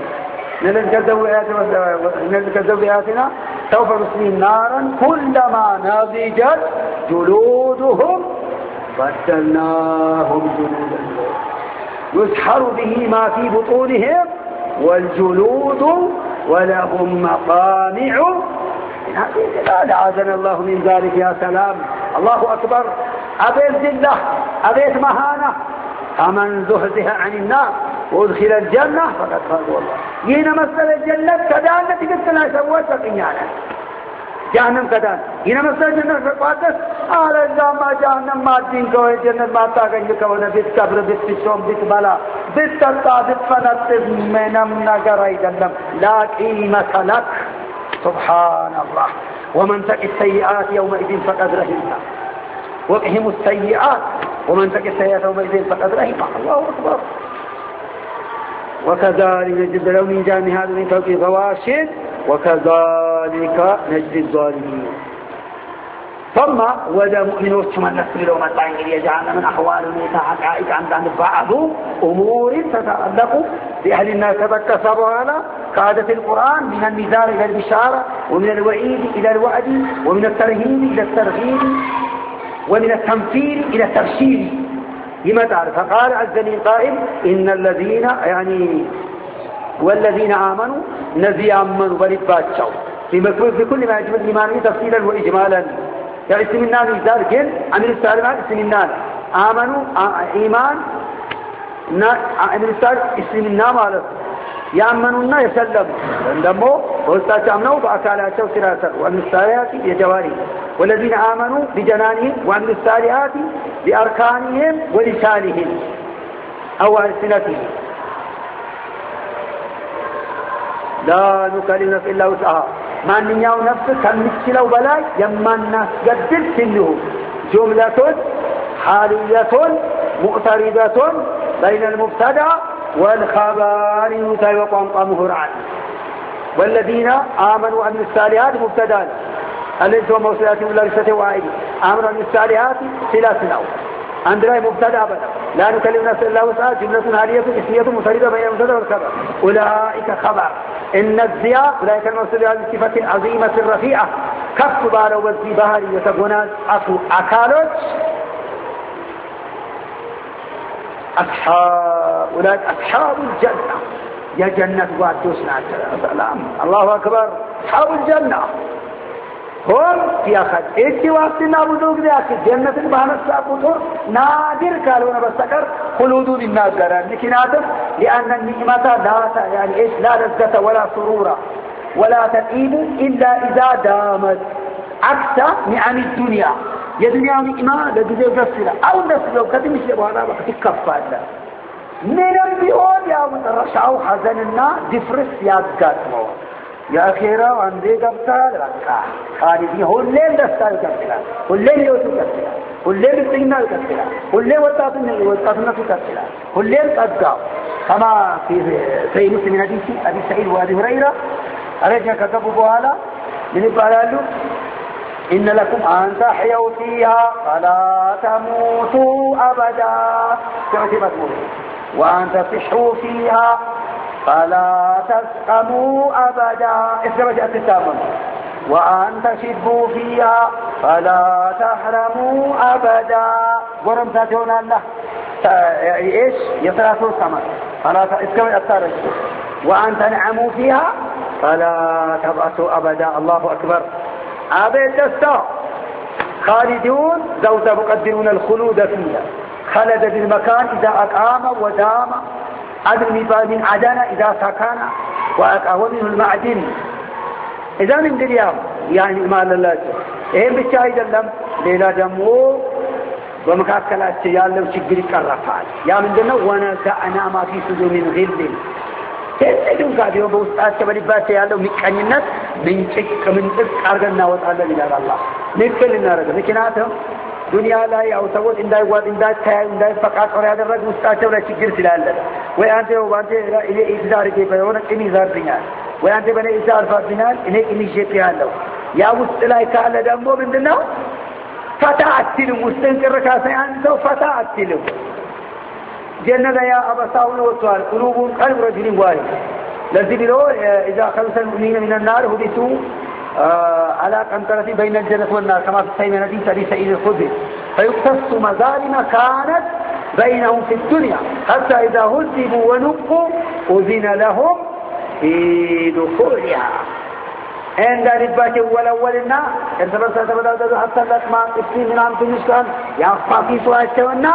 نذكر بآياتنا سوف نصليهم نارا كلما نضجت جلودهم بدلناهم جلودا يسحر به ما في بطونهم والجلود ولهم مقامع لا أعاذنا الله من ذلك يا سلام الله أكبر أبيت ذلة أبيت مهانة فمن زهزها عن النار وادخل الجنة فقد فاز والله هنا مثل الجنة كذلك قلت لا سوت فقيانا جهنم كذلك هنا مثل الجنة فقادس على الزامة جهنم ما الدين كوه الجنة ما تاقن كونه بيت كبر بيت بشوم بيت بلا بيت تطا بيت فنط منم نقر ايدنم لا قيمة لك سبحان الله ومن تك السيئات يومئذ فقد رحمها وقهم السيئات ومن تك السيئات يومئذ فقد رحمها الله أكبر وكذلك نجد لو من جان هذا من فوق غواش وكذلك نجد الظالمين ثم وذا مؤمنون من نسل لهم الطعين يجعلنا من أحوال متحقائق عن بعض أمور تتعلق بأهل النار تبكسروا على كعادة القرآن من النذار إلى البشارة ومن الوعيد إلى الوعد ومن الترهيب إلى الترغيب ومن التنفير إلى التبشير لما تعرف فقال عز من قائل إن الذين يعني والذين آمنوا نزي آمنوا بلباتشوا في كل ما يجب الإيمان تفصيلا وإجمالا يعني اسم النار إزار جن عمل السالمات اسم النار آمنوا إيمان عمل السالم اسم النار مالك يأمنون يسلموا عندما وستأمنوا بأكالاتهم سراسا وعمل الساليات بجوارهم والذين آمنوا بجنانهم وعمل الساليات بأركانهم ولسانهم أو ألسنتهم لا نكلم نفس إلا وسعها ما نياو نفس كمثلوا بلاي يما الناس قدر سنه جملة حالية مؤتردة بين المبتدأ والخبر يتوقع مهرعا والذين آمنوا وعملوا الصالحات مبتدأ الذين هم موصلات من لرسة وعيد آمنوا وعملوا الصالحات سلاسل عندنا مبتدأ بلا لا نكلم نفس إلا وسعها جملة حالية اسمية مؤتردة بين المبتدأ والخبر أولئك خبر إن الزياء أولئك الموصول بهذه الصفة العظيمة الرفيعة كف بالو بزي بهاري يتقونات أكالوش أصحاب أولئك أصحاب الجنة يا جنة وعدوسنا سلام الله أكبر أصحاب الجنة هم في أخذ إيش وقتنا بدوك ذاك جنة بهنا الساقطور نادر قالونا بسكر خلود الناس قرار لكن هذا لأن النعمة لا يعني إيش لا لذة ولا سرورة ولا تقيم إلا إذا دامت عكس نعم الدنيا يا دنيا نعمة لجزء قصيرة أو نسلو كتمش لبوانا بقى تكفى الله من البيون يا مترشعوا حزننا دفرس يا قاتمو يا أخيرا وعندي قبطال ركا خالدين هو الليل دستال قبطلا هو الليل يوتو قبطلا هو الليل السينال قبطلا هو الليل وطاطنا وطاطنا في قبطلا هو الليل قبطا كما في في مسلم حديث أبي سعيد وأبي هريرة أرجع كتبوا بوالا من يقال إن لكم أن تحيوا فيها فلا تموتوا أبدا كما وأن تصحوا فيها فلا تسقموا أبدا إسلام جاءت التامن وأن تشبوا فيها فلا تحرموا أبدا ورمتاتون الله إيش يثلاثون سمك فلا إسلام التارج وأن تنعموا فيها فلا تبأسوا أبدا. الله أكبر. عبيد دستا خالدون زوجة مقدرون الخلود فيها. خلد بالمكان إذا أقام ودام. عدل من عدن إذا سكن وأقام منه المعدن. إذا من دنيا يعني ما لله إيه بتشاهد اللهم ليلا دمو ومكاكلات يالله ችግር ይቀርፋል። ያ ምንድነው? ወነዘዕና ማ ፊ ሱዱር ሚን ጊል ተሰዱን ጋዲዮ በውስጣቸው በልባቸው ያለው ምቀኝነት ምንጭቅ ምንጭቅ አርገን እናወጣለን ይላል አላህ። ንክል እናረጋ ምክንያቱም ዱንያ ላይ ያው ሰዎች እንዳይዋጥ እንዳይታዩ እንዳይፈቃቀሩ ያደረጉ ውስጣቸው ላይ ችግር ስላለ ወይ አንተ ወንተ እኔ ኢዛር ገበ የሆነ ቅሚ ይዛርኛል ወይ አንተ በኔ ኢዛር ፋብኛል እኔ ቅሚ ሸጥ ያለው ያ ውስጥ ላይ ካለ ደግሞ ምንድነው? ፈታ አትልም። ውስጥንቅር ካሰያን ሰው ፈታ አትልም። ጀነተ ያ አበሳውን ወጥቷል። ቁሉቡን ቀልብ ረጅል ዋሂድ ለዚህ ብሎ اذا خلص المؤمنين من النار هبطوا على قنطرة بين الجنة والنار كما في صحيح حديث أبي سعيد الخدري فيقتص مظالم كانت بينهم في الدنيا حتى إذا هذبوا ونقوا أذن لهم في دخولها عند رباته والأولنا ارتبط تبدأ حتى لقما اكتين من عام تنسكن يعفاكي سواتشونا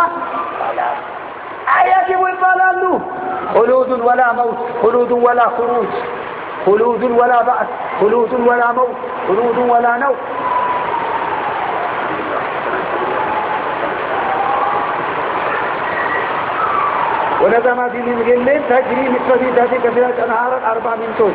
آيات ويبالالو خلود ولا موت خلود ولا خروج خلود ولا بأس خلود ولا موت خلود ولا نوت. ونظام هذه المجلة تجري مثل ذات كثيرة أنهار أربع من توج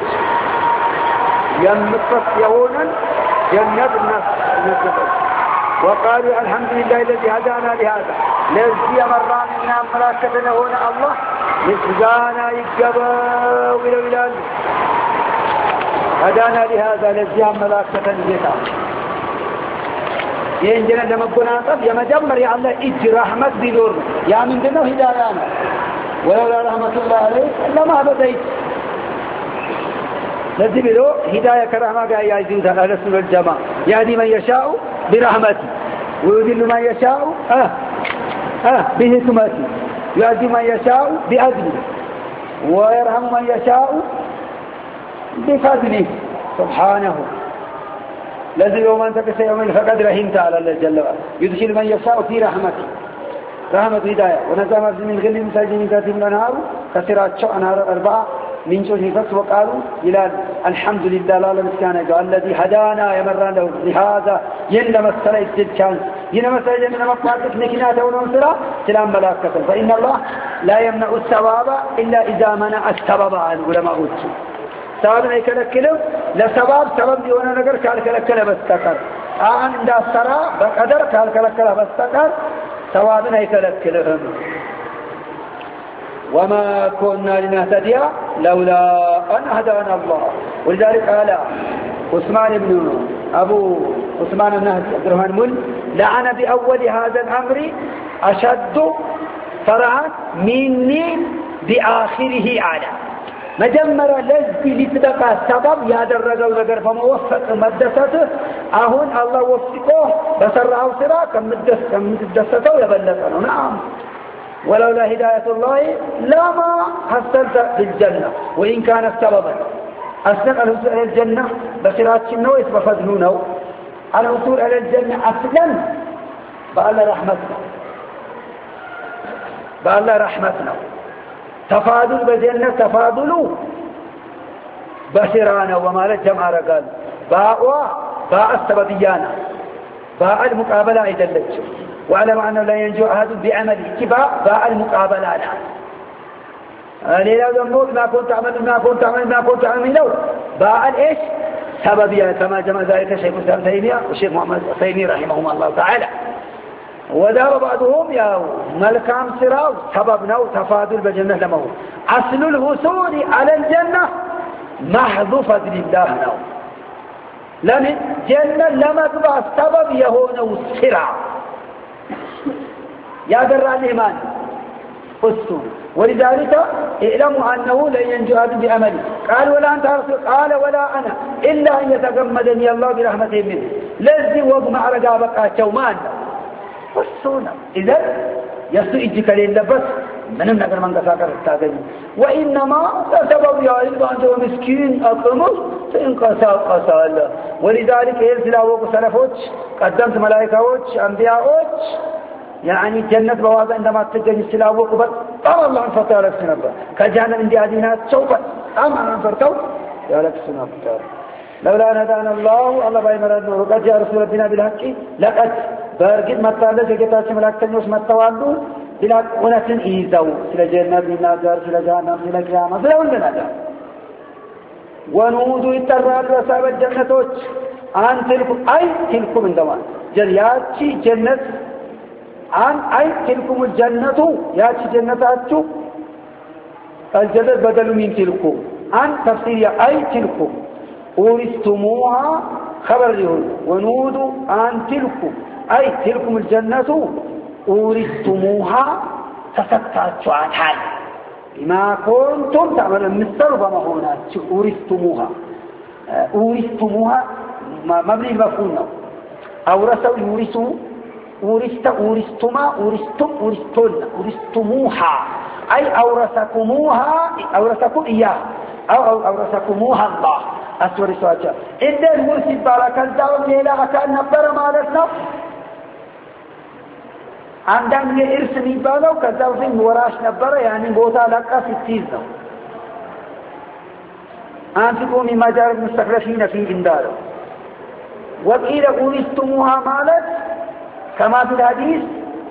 يمتص يهونا جنة الناس وقالوا الحمد لله الذي هدانا لهذا الذي أمرنا منا ملاكتنا هنا الله مسجانا يجبا وإلى بلاد هدانا لهذا الذي ملاكتنا لهذا ينجنا لما كنا طب يا مجمر يا الله إج رحمة بدور يا من دنو هدايانا ولولا رحمة الله عليه لما بديت الذي بلو هداية كرحمة يا عزيز أهل السنة والجماعة يهدي من يشاء برحمته ويذل من يشاء آه آه بحكمته يهدي من يشاء بأذنه ويرحم من يشاء بفضله سبحانه. الذي يوم أنت كسيومين فقد رحمت على الله جل وعلا يدخل من يشاء في رحمته رحمة هداية. ونزام من غل مساجين ذات الأنهار كثيرات شو أنهار أربعة من شوه فس وقالوا إلى الحمد لله لا لمسكانه قال الذي هدانا يمرنا له لهذا ينما السلاء الجدشان ينما السلاء ينما قاتل نكناته ونصرا سلام ملاكة. فإن الله لا يمنع الثواب إلا إذا منع السبب عن علماء السوء. سبب يكلكله لسبب سبب ديونا نقر كالكلكله بستقر آن عند السراء بقدر كالكلكله بستقر ثوابنا يكلكله. وما كنا لنهتدي لولا أن هدانا الله. ولذلك قال عثمان بن أبو عثمان بن عبد الرحمن مل لعن بأول هذا الأمر أشد فرعا مني بآخره على مجمر لذي لتدقى السبب يادرقوا ذكر فموفق مدسته أهون الله وفقه بسرعه سرا كم مدسته يبلغنا. نعم ولولا هداية الله لما حصلت بالجنة وإن كانت سببا أصدق الوصول إلى الجنة بصراط النويس بفضلونه الوصول إلى الجنة أصلا بألا رحمتنا بألا رحمتنا تفاضل بجنة تفاضلوا بصرانا وما لجمع رقال باءوا باء السببيانا باء المقابلة إذا لجوا وعلم أنه لا ينجو أحد بعمل اتباع باء المقابلة لا ليلة ذنبوت ما كنت أعمل ما كنت أعمل ما كنت أعمل له باء الإيش سببيا كما جمع ذلك الشيخ الإسلام تيمية والشيخ محمد التيمي رحمهم الله تعالى. وذهب بعضهم يا ملكام سراو سببنا تفاضل بجنة لمه أصل الوصول على الجنة محض فضل الله له لمن جنة لما تبع السبب يهون السرع يا درع الإيمان أسطور. ولذلك اعلموا أنه لن ينجو أحد بعمله. قال ولا أنت رسول قال ولا أنا إلا أن يتغمدني الله برحمته منه لذي وضمع رقابك أتومان والسنة. إذن يسو إجك للبس من النقر من قساكر التاقين وإنما سبب يعيد عنده مسكين أقمص فإن قسا قسا الله ولذلك إرسلاوك سلفوش قدمت ملائكوش أنبياءوش يعني جنة بوابة عندما تجني سلاوك بطال الله عن فتالك سنبا كجانا من دي عدينات سوفا أما عن فرتو يا لك سنبا لولا ندانا الله الله بايمراد نور قد جاء رسول ربنا بالحق لقد برقد مطالة جيتاش ملاكتنوش مطوالو بلا قنة إيزاو سلا جنة بنا جار سلا جانا سلا قيامة سلا ولنا جار ونودوا اترار رساب الجنة عن تلكم أي تلكم من دوان جرياتي جنة عن أي تلكم الجنة ياتي جنتاتو الجنة بدل من تلكم عن تفسير أي تلكم أورثتموها خبر يقول ونودوا عن تلكم أي تلكم الجنة أورثتموها تسكتاتوا عنها بما كنتم تعملون مثل بما هنا أورثتموها أورثتموها مبني المفعول أورثوا يورثوا أورثت أورثتما أورثتم أورثتن أورثتموها أي أورثكموها أورثكم إياه أو أورثكموها الله أسور سواجه إن الورث بارك الله ليلا أكان نبر مالتنا عندما إرث نبالو كذا في وراش نبر يعني بوتا لك في التيزة أنفقوا مما جار المستخلفين في إندارو وقيل أورثتموها مالت كما في الحديث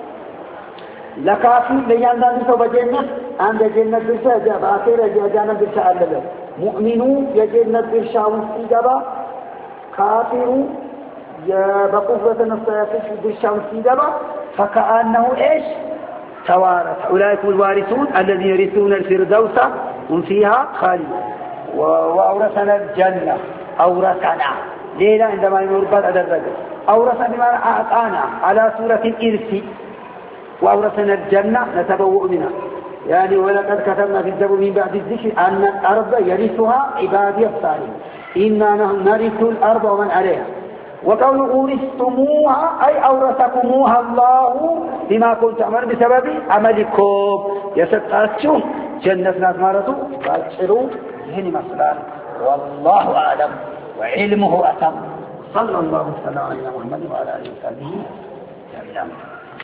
لكافي لياندان سو بجنة عند جنة برشا جاب آخر جانا برشا علله مؤمنو يجنة برشا وستيجابا كافرو بقوة نفسه برشا وستيجابا فكأنه إيش توارث أولئك الوارثون الذين يرثون الفردوس هم فيها خالدون وأورثنا الجنة أورثنا ليلة عندما يربط على الرجل أورثنا بما أعطانا على سورة الإرث وأورثنا الجنة نتبوء منها يعني ولقد كتبنا في الزبور من بعد الذكر أن الأرض يرثها عبادي الصالحون إنا نحن نرث الأرض ومن عليها وقول أورثتموها أي أورثكموها الله بما كنتم تعملون بسبب عملكم يستطيعون جنة ناس مارتوا فأشعروا هني مثلا والله أعلم وعلمه أتم صلى الله وسلم على محمد وعلى آله وصحبه وسلم